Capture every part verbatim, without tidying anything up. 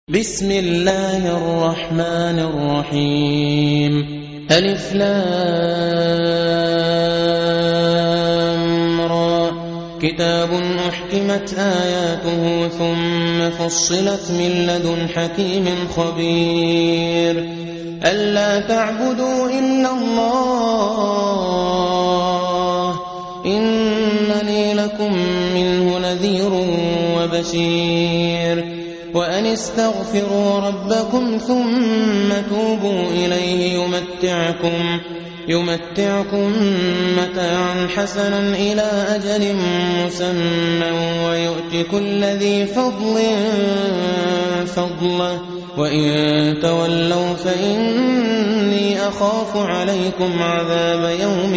بسم الله الرحمن الرحيم ألف لام را كتاب أحكمت آياته ثم فصلت من لدن حكيم خبير ألا تعبدوا إلا الله إنني لكم منه نذير وبشير وأن استغفروا ربكم ثم توبوا إليه يمتعكم, يمتعكم متاعا حسنا إلى أجل مسمى ويؤت كل ذي فضل فضله وإن تولوا فإني أخاف عليكم عذاب يوم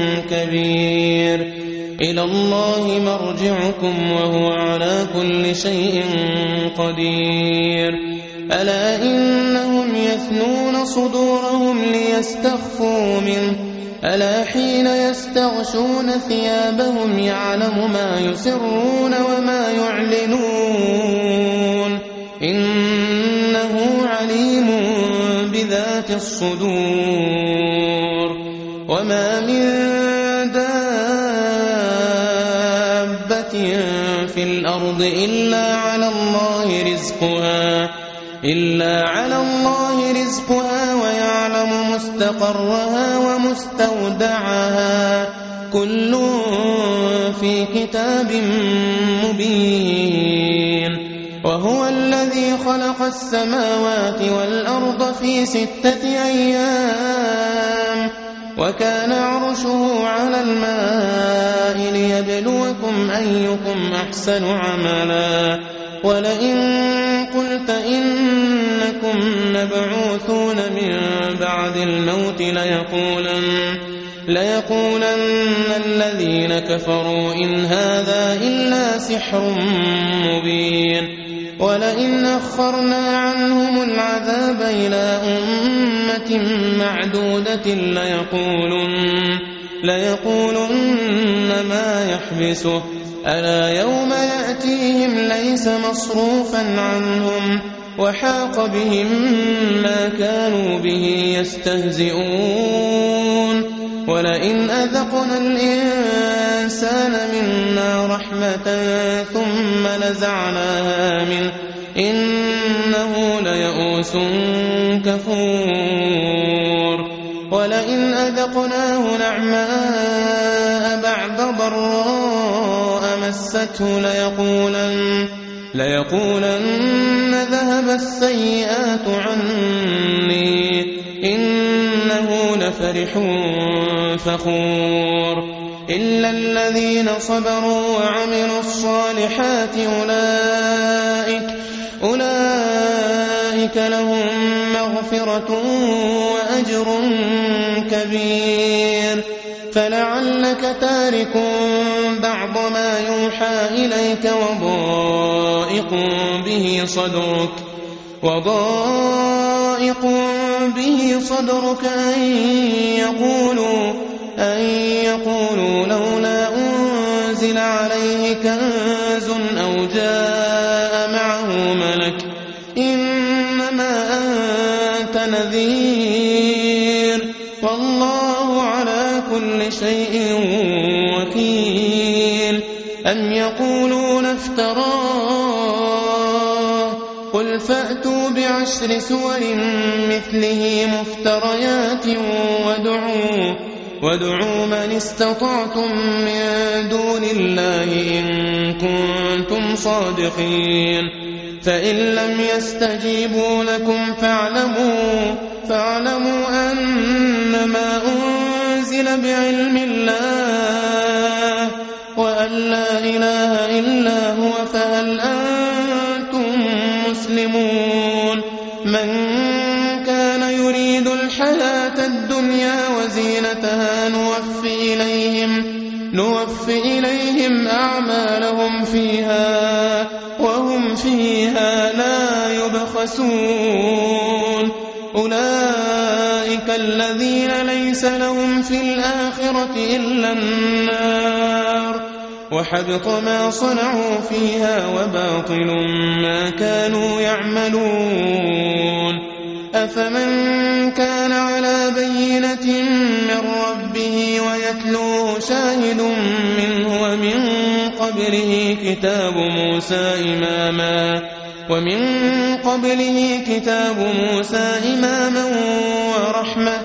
كبير إلى الله مرجعكم وهو على كل شيء قدير ألا إنهم يثنون صدورهم ليستخفوا منه ألا حين يستغشون ثيابهم يعلم ما يسرون وما يعلنون إنه عليم بذات الصدور وما من في الأرض إلا على الله رزقها إلا على الله رزقها ويعلم مستقرها ومستودعها كل في كتاب مبين وهو الذي خلق السماوات والأرض في ستة أيام وكان عرشه على الماء ليبلوكم أيكم أحسن عملا ولئن قلت إنكم مبعوثون من بعد الموت ليقولن, ليقولن الذين كفروا إن هذا إلا سحر مبين ولئن أخرنا عنهم العذاب إلى أمة معدودة ليقولن, ليقولن ما يحبسه ألا يوم يأتيهم ليس مصروفا عنهم وحاق بهم ما كانوا به يستهزئون ولئن أذقنا الإنسان منا رحمة ثم نزعناها منه إنه ليئوس كفور ولئن أذقناه نعماء بعد ضراء مسته ليقولن, ليقولن ذهب السيئات عني إنه لفرح فخور إلا الذين صبروا وعملوا الصالحات أولئك, أولئك لهم مغفرة وأجر كبير فلعلك تارك بعض ما يوحى إليك وضائق به صدرك وضائق به صدرك أن يقولوا, أن يقولوا لولا أنزل عليه كنز أو جاء معه ملك إنما أنت نذير والله على كل شيء وكيل أم يقولون افتراه قل فأتوا بعشر سور مثله مفتريات وادعوا, وادعوا من استطعتم من دون الله إن كنتم صادقين فإن لم يستجيبوا لكم فاعلموا, فاعلموا أنما أنزل بعلم الله وأن لا إله إلا هو فهل أنتم مسلمون من كان يريد الحياة الدنيا وزينتها نوفي إليهم, نوفي إليهم أعمالهم فيها وهم فيها لا يبخسون أولئك الذين ليس لهم في الآخرة إلا النار وحبط ما صنعوا فيها وباطل ما كانوا يعملون أفمن كان على بينة من ربه ويتلوه شاهد منه ومن قبله كتاب موسى إماما ومن قبله كتاب موسى إماما ورحمة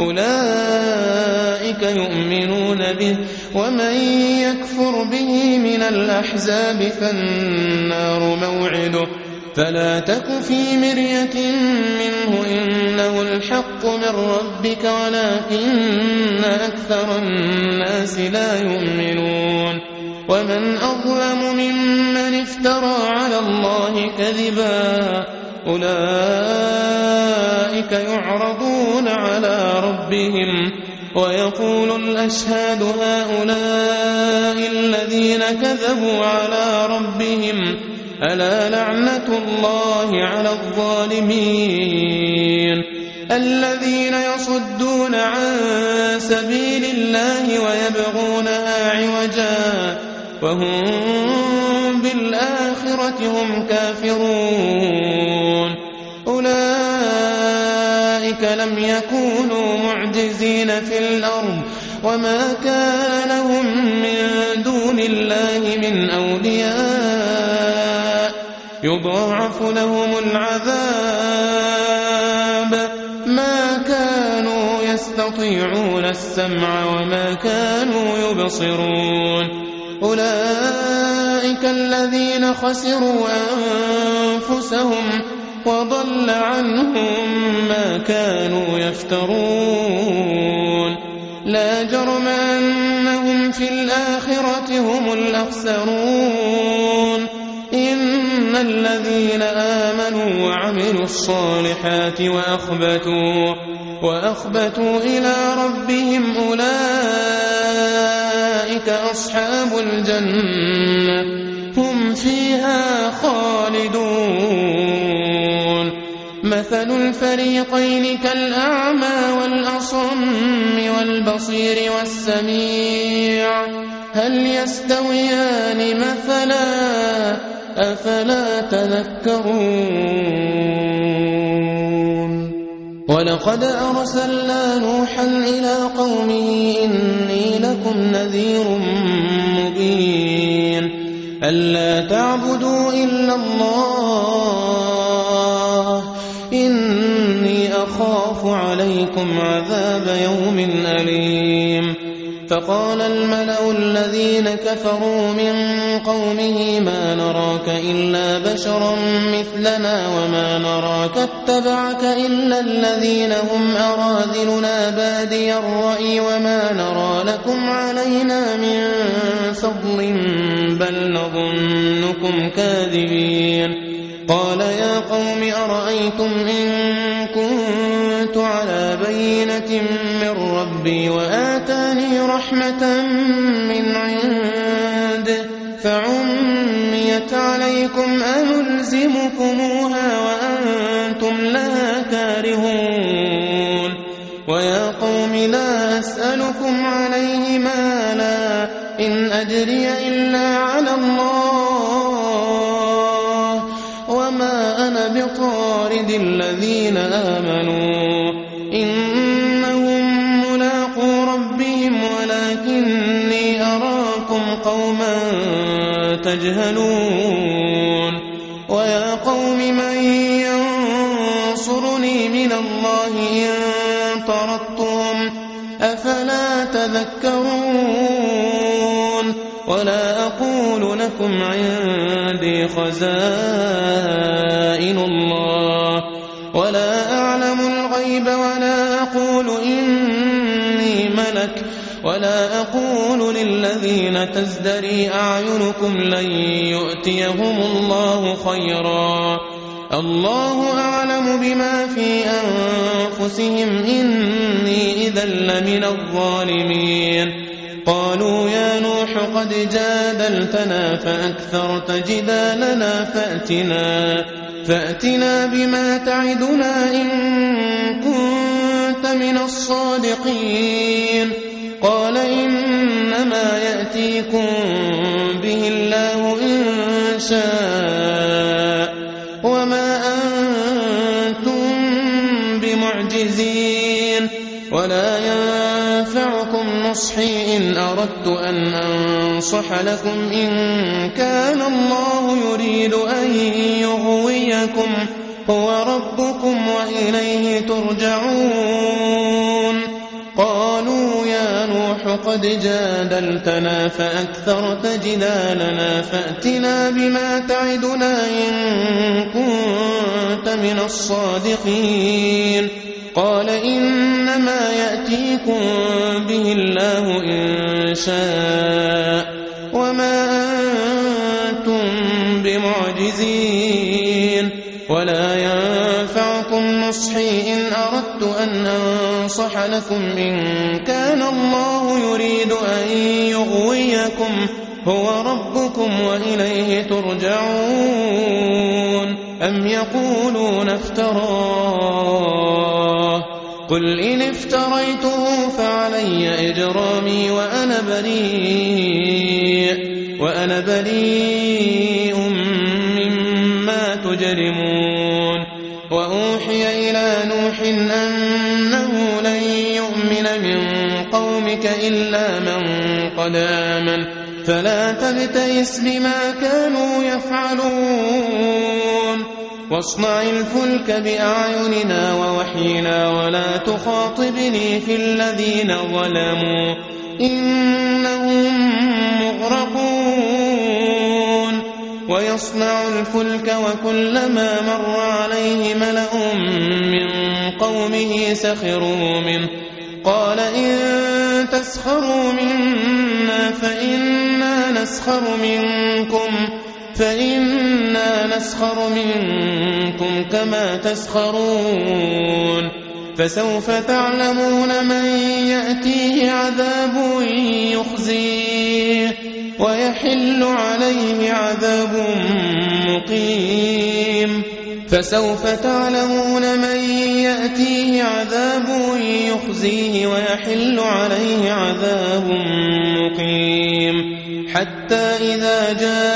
أولئك يؤمنون به ومن يكفر به من الأحزاب فالنار موعده فلا تك في مرية منه إنه الحق من ربك ولكن أكثر الناس لا يؤمنون ومن أظلم ممن افترى على الله كذبا أولئك يعرضون على ربهم ويقول الأشهاد هؤلاء الذين كذبوا على ربهم ألا لعنة الله على الظالمين الذين يصدون عن سبيل الله ويبغونها عوجا وهم بالآخرة هم كافرون أولئك لم يكونوا معجزين في الأرض وما كان لهم من دون الله من أولياء يضاعف لهم العذاب ما كانوا يستطيعون السمع وما كانوا يبصرون أولئك الذين خسروا أنفسهم وضل عنهم ما كانوا يفترون لا جرم أنهم في الآخرة هم الأخسرون إن الذين آمنوا وعملوا الصالحات وأخبتوا وأخبتوا إلى ربهم أولئك أصحاب الجنة هم فيها خالدون مثل الفريقين كالأعمى والأصم والبصير والسميع هل يستويان مثلا أفلا تذكرون ولقد أرسلنا نوحا إلى قومه إني لكم نذير مبين ألا تعبدوا إلا الله إني أخاف عليكم عذاب يوم أليم فقال الملأ الذين كفروا من قومه ما نراك إلا بشرا مثلنا وما نراك اتبعك إلا الذين هم أراذلنا بادي الرأي وما نرى لكم علينا من فضل بل نظنكم كاذبين قال يا قوم أرأيتم إن كنت على بينة من ربي وآتاني رحمة من عنده فعميت عليكم أنلزمكموها وأنتم لها كارهون ويا قوم لا أسألكم عليه مالا إن أجري إلا على الله وما أنا بطارد الذين آمنوا إنهم ملاقو ربهم ولكني أراكم قوما تجهلون ويا قوم من ينصرني من الله إن طردتهم أفلا تذكرون ولا أقول لكم عندي خزائن الله ولا أعلم الغيب ولا أقول إني ملك ولا أقول للذين تزدري أعينكم لن يؤتيهم الله خيرا الله أعلم بما في أنفسهم إني إذا لمن الظالمين قالوا يا نوح قد جادلتنا فأكثرت جدالنا فأتنا فأتنا بما تعدنا إن كنت من الصادقين قال إنما يأتيكم به الله إن شاء وما أنتم بمعجزين ولا ينفعكم نصحي إن أردت أن أنصح لكم إن كان الله يريد أن يغويكم هو ربكم وإليه ترجعون. قالوا يا نوح قد جادلتنا فأكثرت جدالنا فأتنا بما تعدنا إن كنت من الصادقين. قال إنما يأتيكم به الله إن شاء وما أنتم بمعجزين ولا ينفعكم نصحي إن أردت أن أنصح لكم إن كان الله يريد أن يغويكم هو ربكم وإليه ترجعون. أم يقولون افتراه قل إن افتريته فعلي إجرامي وأنا بريء وأنا بريء مما تجرمون. وأوحي إلى نوح أنه لن يؤمن من قومك إلا من قد آمن فلا تبتئس بما كانوا يفعلون واصنع الفلك بأعيننا ووحينا ولا تخاطبني في الذين ظلموا إنهم مغرقون. ويصنع الفلك وكلما مر عليه ملأ من قومه سخروا منه قال إن تسخروا منا فإنا نسخر منكم فإنا نسخر منكم كما تسخرون. فسوف تعلمون من يأتيه عذاب يخزيه ويحل عليه عذاب مقيم. فسوف تعلمون من يأتيه عذاب يخزيه ويحل عليه عذاب مقيم. حتى إذا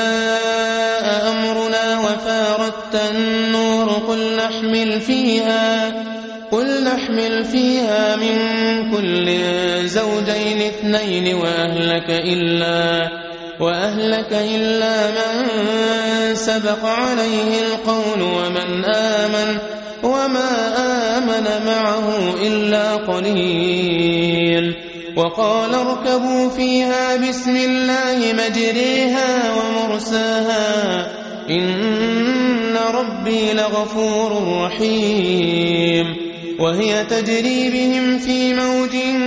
جاء أمرنا وفارت النور قل نحمل فيها قل نحمل فيها من كل زوجين اثنين وأهلك إلا وأهلك إلا من سبق عليه القول ومن آمن وما آمن معه إلا قليل. وقال اركبوا فيها بسم الله مجريها ومرساها إن ربي لغفور رحيم. وهي تجري بهم في موج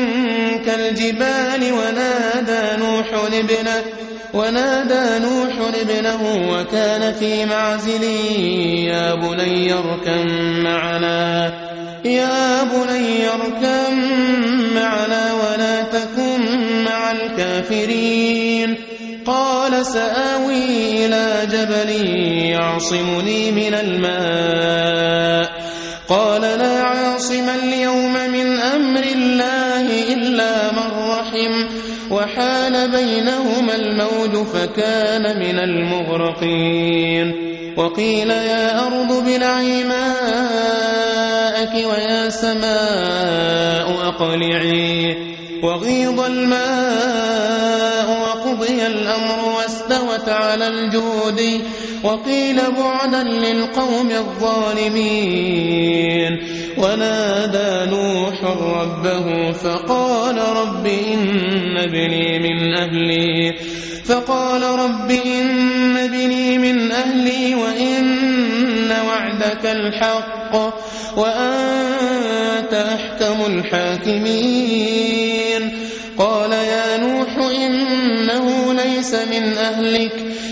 كالجبال ونادى نوح ابنه ونادى نوح ابنه وكان في معزل يا بني اركب معنا يا بني اركب معنا ولا تكن مع الكافرين. قال سآوي إلى جبل يعصمني من الماء قال لا عاصم اليوم من أمر الله إلا من رحم وحال بينهما الموج فكان من المغرقين. وقيل يا أرض ابلعي ماءك ويا سماء أقلعي وغيض الماء وقضي الأمر واستوت على الجود وقيل بعدا للقوم الظالمين. ونادى نوح ربه فقال رب إن ابني من أهلي فقال رب إن ابني من أهلي وإن وعدك الحق وأنت أحكم الحاكمين. قال يا نوح إنه ليس من أهلك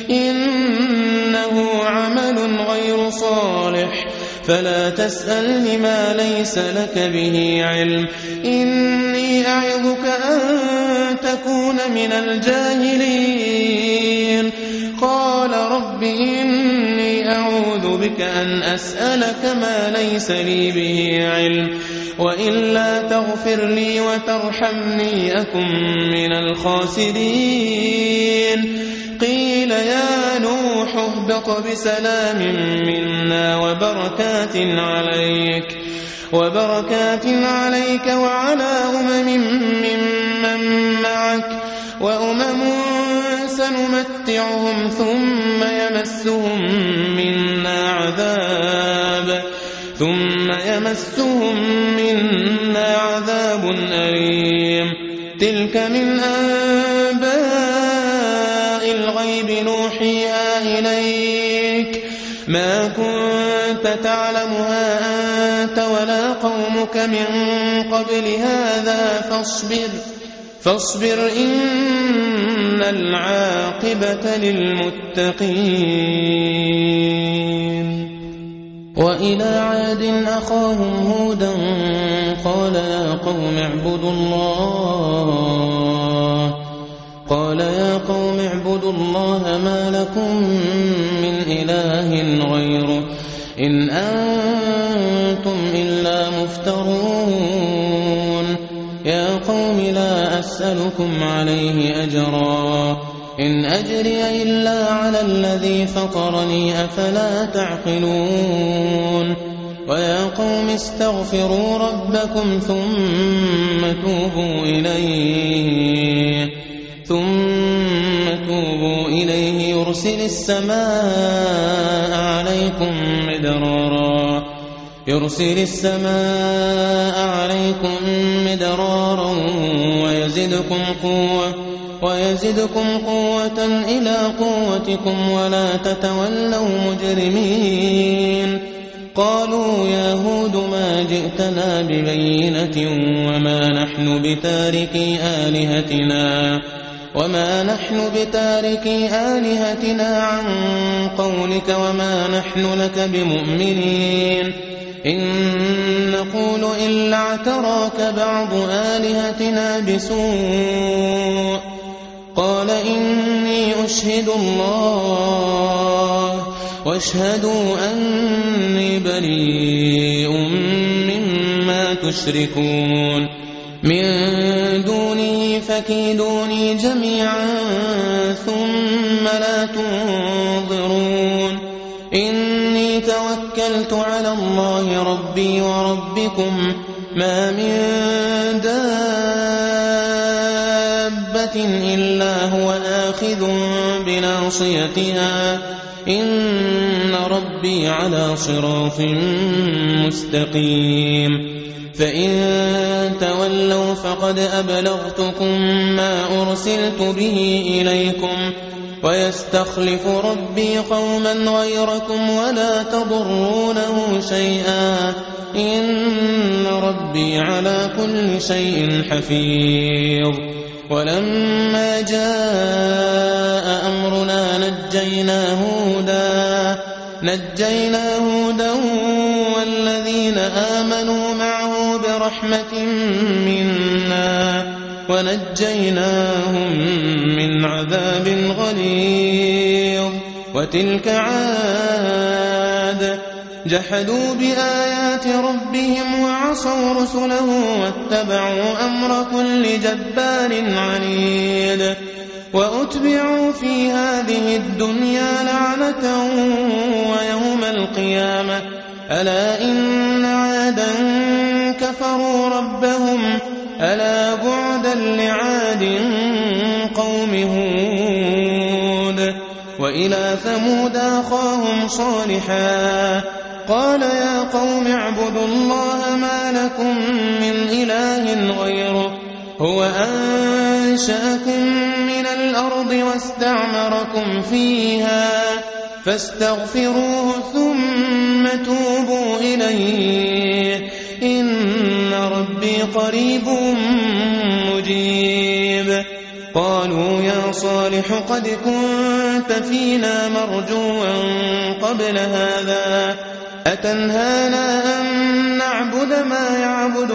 إنه عمل غير صالح فلا تسألني ما ليس لك به علم إني أعظك أن تكون من الجاهلين. قال رب إني أعوذ بك أن أسألك ما ليس لي به علم وإلا تغفر لي وترحمني أكن من الخاسرين قيل يا نوح اهبط بسلام منا وبركات عليك وبركات عليك وعلى أمم ممن معك وأمم سنمتعهم ثم يمسهم منا عذاب ثم يمسهم منا عذاب أليم تلك من أنباء الغيب نوحيها إليك ما كنت تعلمها أنت ولا قومك من قبل هذا فاصبر فاصبر إن العاقبة للمتقين وإلى عاد أخاهم هودا قال يا قوم اعبدوا الله قال يا قوم اعبدوا الله ما لكم من إله غيره إن أنتم إلا مفترون يا قوم لا أسألكم عليه أجرا إن أجري إلا على الذي فطرني أفلا تعقلون ويا قوم استغفروا ربكم ثم توبوا إليه ثم توبوا إليه يرسل السماء عليكم مدرارا يرسل السماء عليكم مدرارا ويزدكم قوة ويزدكم قوة إلى قوتكم ولا تتولوا مجرمين قالوا يا هود ما جئتنا ببينة وما نحن بتاركي آلهتنا وما نحن بتاركي آلهتنا عن قولك وما نحن لك بمؤمنين إن نقول إلا اعتراك بعض آلهتنا بسوء قال إني أشهد الله واشهدوا أني بريء مما تشركون من دونه فكيدوني جميعا ثم لا تنظرون إني توكلت على الله ربي وربكم ما من دابة إلا هو آخذ بناصيتها إن ربي على صراط مستقيم فإن تولوا فقد أبلغتكم ما أرسلت به إليكم ويستخلف ربي قوما غيركم ولا تضرونه شيئا إن ربي على كل شيء حفيظ ولما جاء أمرنا نجينا هودا نجينا هودا والذين آمنوا معه برحمة منا ونجيناهم من عذاب غليظ وتلك عاد جحدوا بآيات ربهم وعصوا رسله واتبعوا أمر كل جبار عنيد وأتبعوا في هذه الدنيا لعنة ويوم القيامة ألا إن عادا كفروا ربهم ألا بعدا لعاد قوم هود وإلى ثمود أخاهم صالحا قال يا قوم اعبدوا الله ما لكم من إله غيره هو أنشأكم من الأرض واستعمركم فيها فاستغفروه ثم توبوا إليه إن ربي قريب مجيب قالوا يا صالح قد كنت فينا مرجوا قبل هذا أتنهانا أن نعبد ما يعبد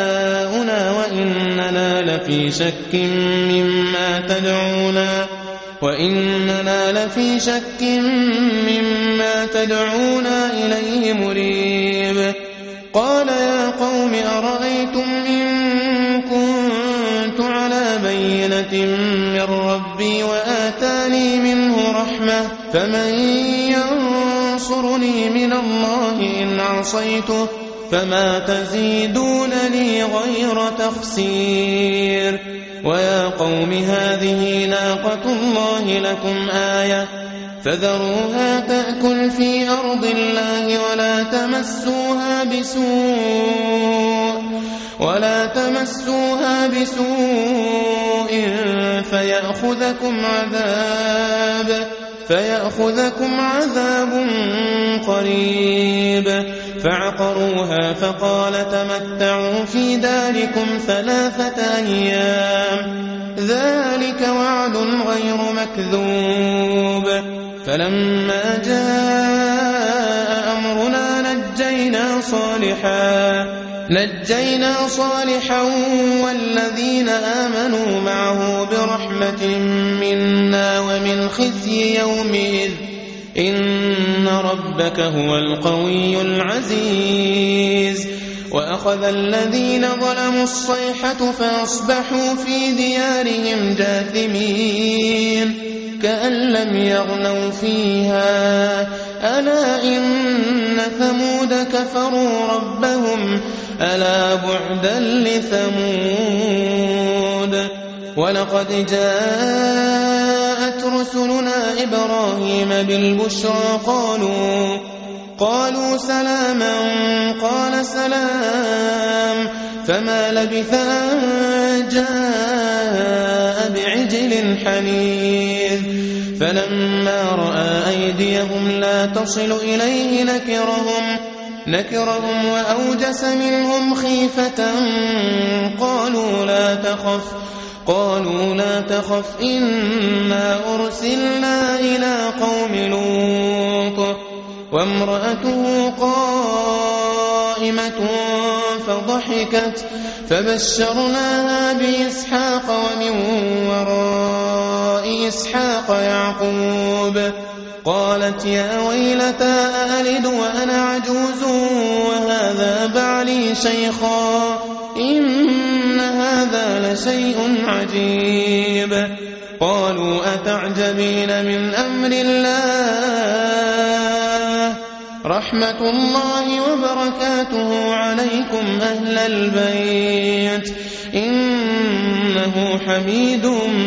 آباؤنا وإننا لفي شك مما تدعونا وإننا لفي شك مما تدعونا إليه مريب. قال يا قوم أرأيتم إن كنت على بينة من ربي وآتاني منه رحمة فمن ينصرني من الله إن عصيته فما تزيدونني غير تخسير. ويا قوم هذه ناقة الله لكم آية فذروها تأكل في أرض الله ولا تمسوها بسوء ولا تمسوها بسوء فيأخذكم عذاب فيأخذكم عذاب قريب. فعقروها فقال تمتعوا في داركم ثلاثة أيام ذلك وعد غير مكذوب. فلما جاء أمرنا نجينا صالحا نجينا صالحا والذين آمنوا معه برحمة منا ومن خزي يومئذ إن ربك هو القوي العزيز. وأخذ الذين ظلموا الصيحة فأصبحوا في ديارهم جاثمين كأن لم يغنوا فيها ألا إن ثمود كفروا ربهم ألا بعدا لثمود. ولقد جاءت رسلنا إبراهيم بالبشرى قالوا قالوا سلاما قال سلام فما لبث أن جاء بعجل حنيذ. فلما رأى أيديهم لا تصل إليه نكرهم نكرهم وأوجس منهم خيفة قالوا لا تخف قالوا لا تخف إنا أرسلنا إلى قوم لوط وامرأته قائمة فضحكت فبشرناها بإسحاق ومن وراء إسحاق يعقوب. قالت يا ويلتى أألد وأنا عجوز وهذا بعلي شيخا إن هذا لشيء عجيب. قالوا أتعجبين من أمر الله رحمة الله وبركاته عليكم أهل البيت إنه حميد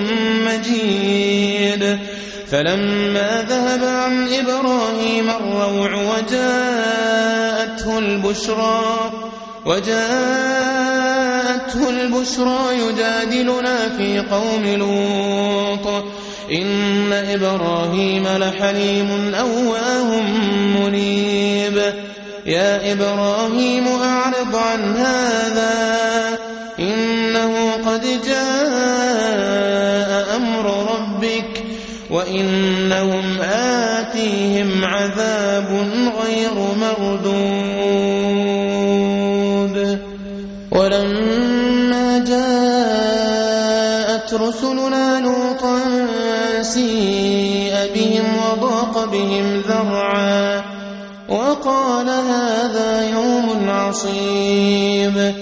مجيد. فلما ذهب عن إبراهيم الروع وجاءته البشرى وجاءته البشرى يجادلنا في قوم لوط إن إبراهيم لحليم أواه منيب. يا إبراهيم أعرض عن هذا إنه قد جاء أمر ربك وإنهم آتيهم عذاب غير مردود. ولما جاءت رسلنا لوطا سيء بهم وضاق بهم ذرعا وقال هذا يوم عصيب.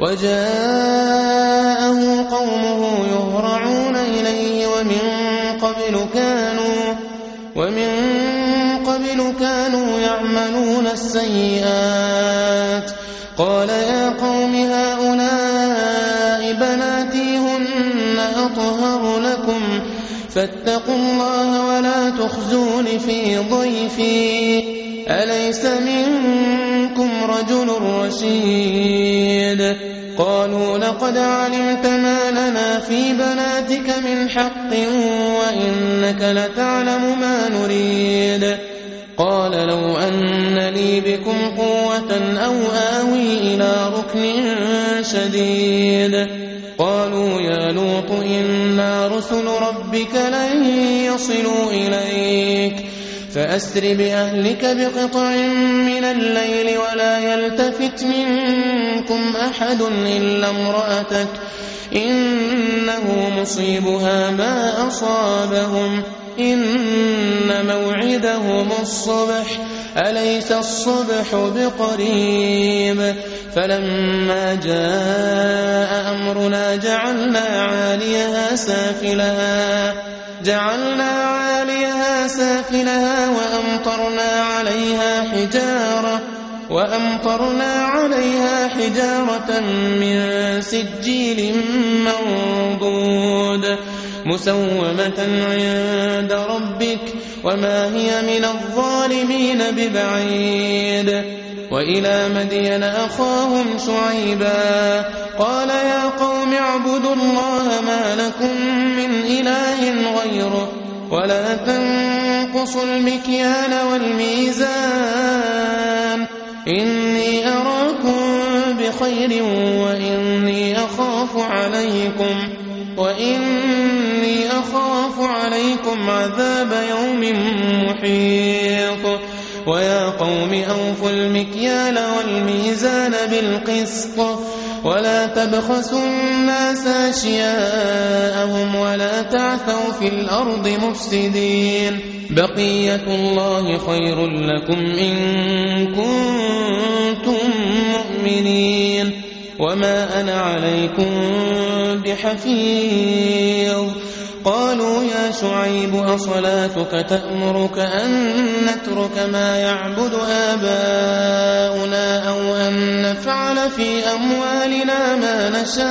وجاءه قومه يهرعون إليه ومن قبل كانوا ومن قبل كانوا يعملون السيئات. قال يا قوم هؤلاء بناتي هن أطهر لكم فاتقوا الله ولا تخزون في ضيفي أليس منكم رجل رشيد. قالوا لقد علمت ما لنا في بناتك من حق وإنك لتعلم ما نريد. قال لو أن لي بكم قوة أو آوي إلى ركن شديد. قالوا يا لوط إنا رسل ربك لن يصلوا إليك فأسر بأهلك بقطع من الليل ولا يلتفت منكم أحد إلا امرأتك إنه مصيبها ما أصابهم إن موعدهم الصبح أليس الصبح بقريب فلما جاء أمرنا جعلنا عاليها سافلها جعلنا عاليها سافلها وأمطرنا عليها حجارة وأمطرنا عليها حجارة من سجيل منضود مسومة عند ربك وما هي من الظالمين ببعيد وإلى مدين أخاهم شعيبا قال يا قوم اعبدوا الله ما لكم من إله غيره ولا تنقصوا المكيال والميزان إني أراكم بخير وإني أخاف عليكم وإني أخاف عليكم عذاب يوم محيط ويا قوم أوفوا المكيال والميزان بالقسط ولا تبخسوا الناس أشياءهم ولا تعثوا في الأرض مفسدين بقية الله خير لكم إن كنتم مؤمنين وما أنا عليكم بحفيظ قالوا يا شعيب أصلاتك تأمرك أن نترك ما يعبد آباؤنا أو أن نفعل في أموالنا ما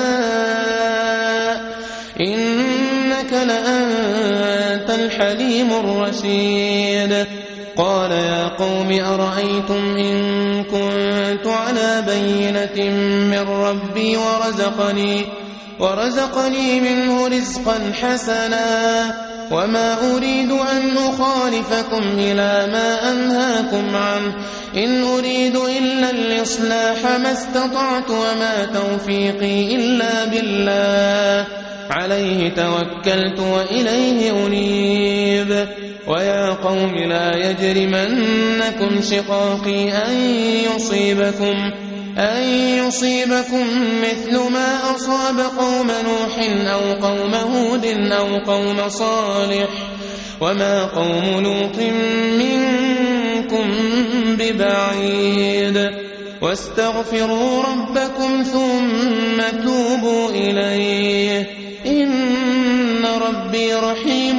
نشاء إنك لأنت الحليم الرشيد قال يا قوم أرأيتم إن كنت على بينة من ربي ورزقني ورزقني منه رزقا حسنا وما أريد أن أخالفكم إلى ما أنهاكم عنه إن أريد إلا الإصلاح ما استطعت وما توفيقي إلا بالله عليه توكلت وإليه أنيب ويا قوم لا يجرمنكم شقاقي أن يصيبكم أن يصيبكم مثل ما أصاب قوم نوح أو قوم هود أو قوم صالح وما قوم لوط منكم ببعيد واستغفروا ربكم ثم توبوا إليه إن ربي رحيم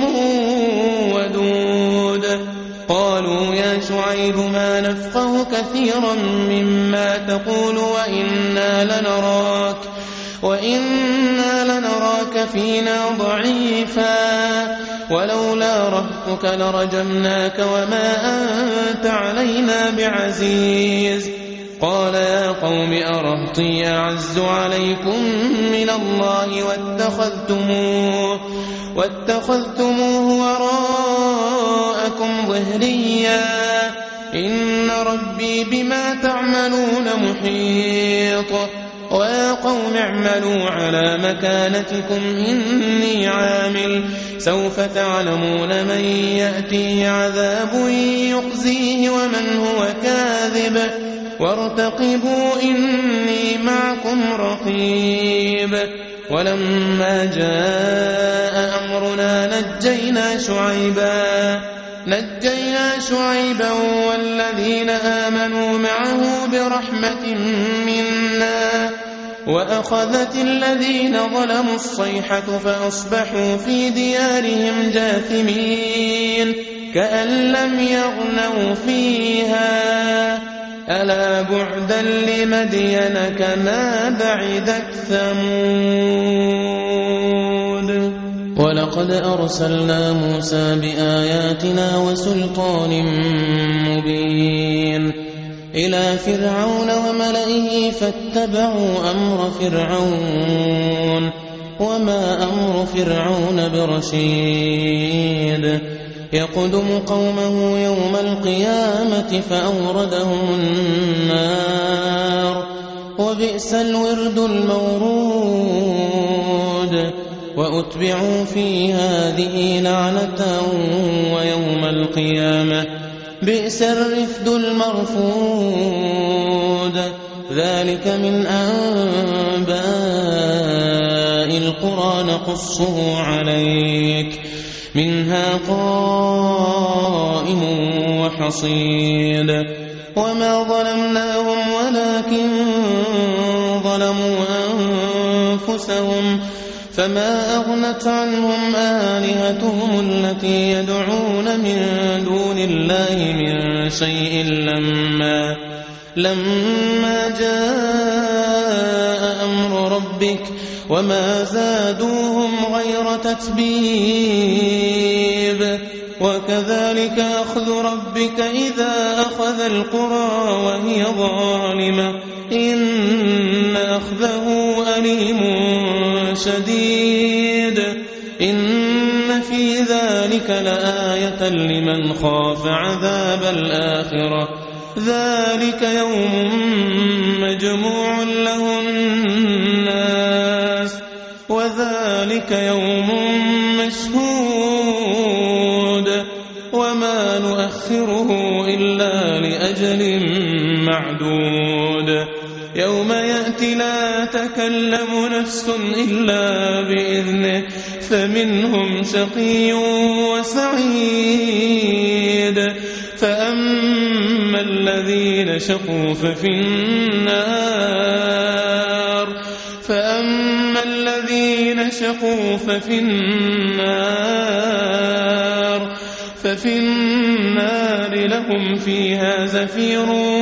ودود قالوا يا شعيب ما نفقه كثيرا مما تقول وإنا لنراك وإنا لنراك فينا ضعيفا ولولا رهطك لرجمناك وما أنت علينا بعزيز قال يا قوم أرهطي أعز عليكم من الله واتخذتموه واتخذتموه وراءكم ظهريا إن ربي بما تعملون محيط ويا قوم اعملوا على مكانتكم إني عامل سوف تعلمون من يأتيه عذاب يخزيه ومن هو كاذب وارتقبوا إني معكم رقيب ولما جاء أمرنا نجينا شعيبا نجينا شعيبا والذين آمنوا معه برحمة منا وأخذت الذين ظلموا الصيحة فأصبحوا في ديارهم جاثمين كأن لم يغنوا فيها ألا بعدا لمدين كما بعدت ثمود ولقد أرسلنا موسى بآياتنا وسلطان مبين إلى فرعون وملئه فاتبعوا أمر فرعون وما أمر فرعون برشيد يقدم قومه يوم القيامة فأوردهم النار وبئس الورد المورود وأتبعوا في هذه لعنة ويوم القيامة بئس الرفد المرفود. ذلك من أنباء القرى نقصه عليك منها قائم وحصيد. وما ظلمناهم ولكن ظلموا أنفسهم فما أغنت عنهم آلهتهم التي يدعون من دون الله من شيء لما لما جاء أمر ربك وما زادوهم غير تتبيب. وكذلك أخذ ربك إذا أخذ القرى وهي ظالمة إن أخذه أليم شديد. إن في ذلك لآية لمن خاف عذاب الآخرة. ذلك يوم مجموع له الناس وذلك يوم مشهود وما نؤخره إلا لأجل معدود. يوم يأتي لا تكلم نفس إلا بإذنه فمنهم شقي وسعيد. فأما الذين شقوا ففي النار فأما الذين شقوا ففي النار ففي النار لهم فيها زفير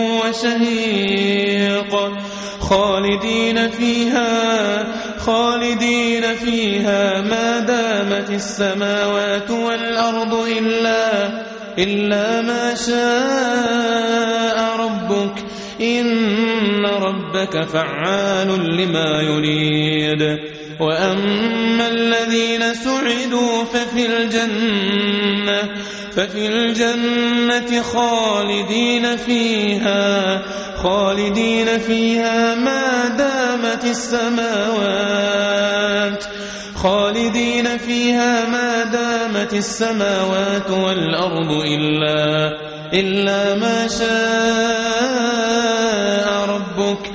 وشهيق خالدين فيها خالدين فيها ما دامت السماوات والأرض إلا إلا ما شاء ربك إن ربك فعال لما يريد. وأما الذين سعدوا ففي الجنة ففي الجنة خالدين فيها خالدين فيها ما دامت السماوات خالدين فيها ما دامت السماوات والأرض إلا إلا ما شاء ربك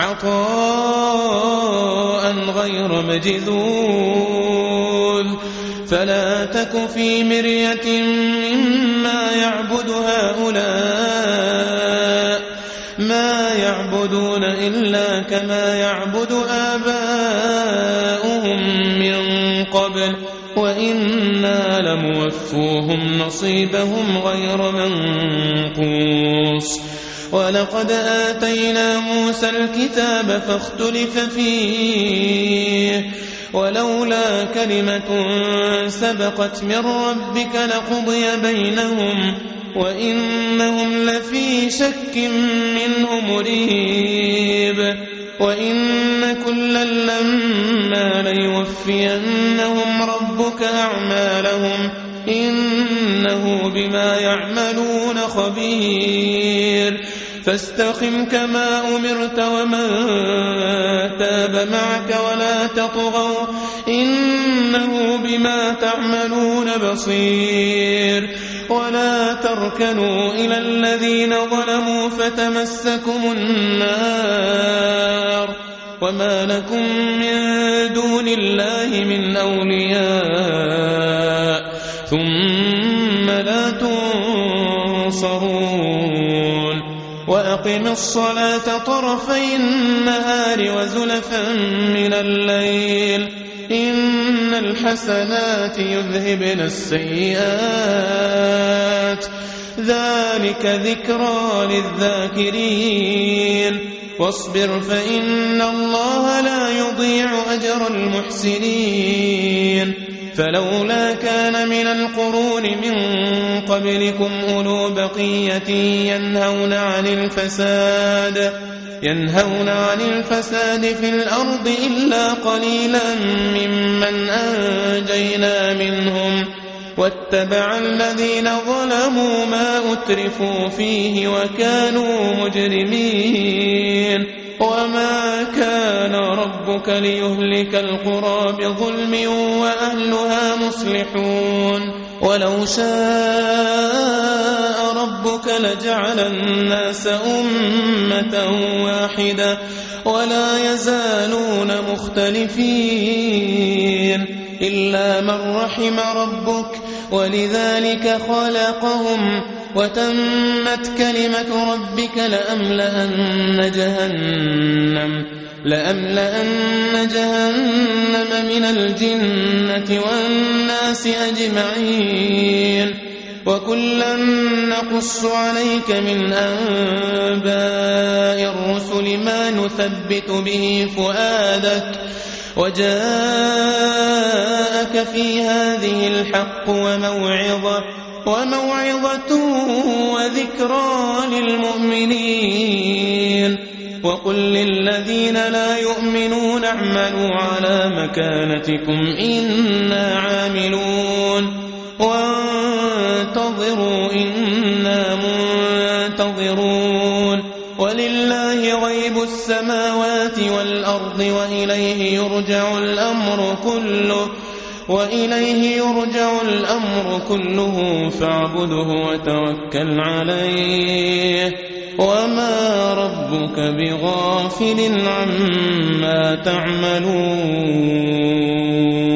عطاء غير مجذول. فلا تك في مرية مما يعبد هؤلاء ما يعبدون إلا كما يعبد آباؤهم من قبل وإنا لموفوهم نصيبهم غير منقوص. ولقد آتينا موسى الكتاب فاختلف فيه ولولا كلمة سبقت من ربك لقضي بينهم وإنهم لفي شك منه مريب. وإن كلا لما ليوفينهم ربك أعمالهم إنه بما يعملون خبير. فاستقم كما أمرت ومن تاب معك ولا تطغوا إنه بما تعملون بصير. ولا تركنوا إلى الذين ظلموا فتمسكم النار وما لكم من دون الله من أولياء ثم لا تنصرون. وأقم الصلاة طرفي النهار وزلفا من الليل إن الحسنات يذهبن السيئات ذلك ذكرى للذاكرين. واصبر فإن الله لا يضيع أجر المحسنين. فلولا كان من القرون من قبلكم أولو بقية ينهون عن الفساد ينهون عن الفساد في الأرض إلا قليلا ممن أنجينا منهم واتبع الذين ظلموا ما أترفوا فيه وكانوا مجرمين. وما كان ربك ربك ليهلك القرى بظلم وأهلها مصلحون ولو شاء ربك لجعل الناس أمة واحدة ولا يزالون مختلفين إلا من رحم ربك ولذلك خلقهم وتمت كلمة ربك لأملأن جهنم لأملأن جهنم من الجنة والناس أجمعين وكلا نقص عليك من أنباء الرسل ما نثبت به فؤادك وجاءك في هذه الحق وموعظة وموعظة وذكرى للمؤمنين وقل للذين لا يؤمنون اعملوا على مكانتكم إنا عاملون وانتظروا إنا منتظرون ولله غيب السماوات والأرض وإليه يرجع الأمر كله وإليه يرجع الأمر كله فاعبده وتوكل عليه وما ربك بغافل عما تعملون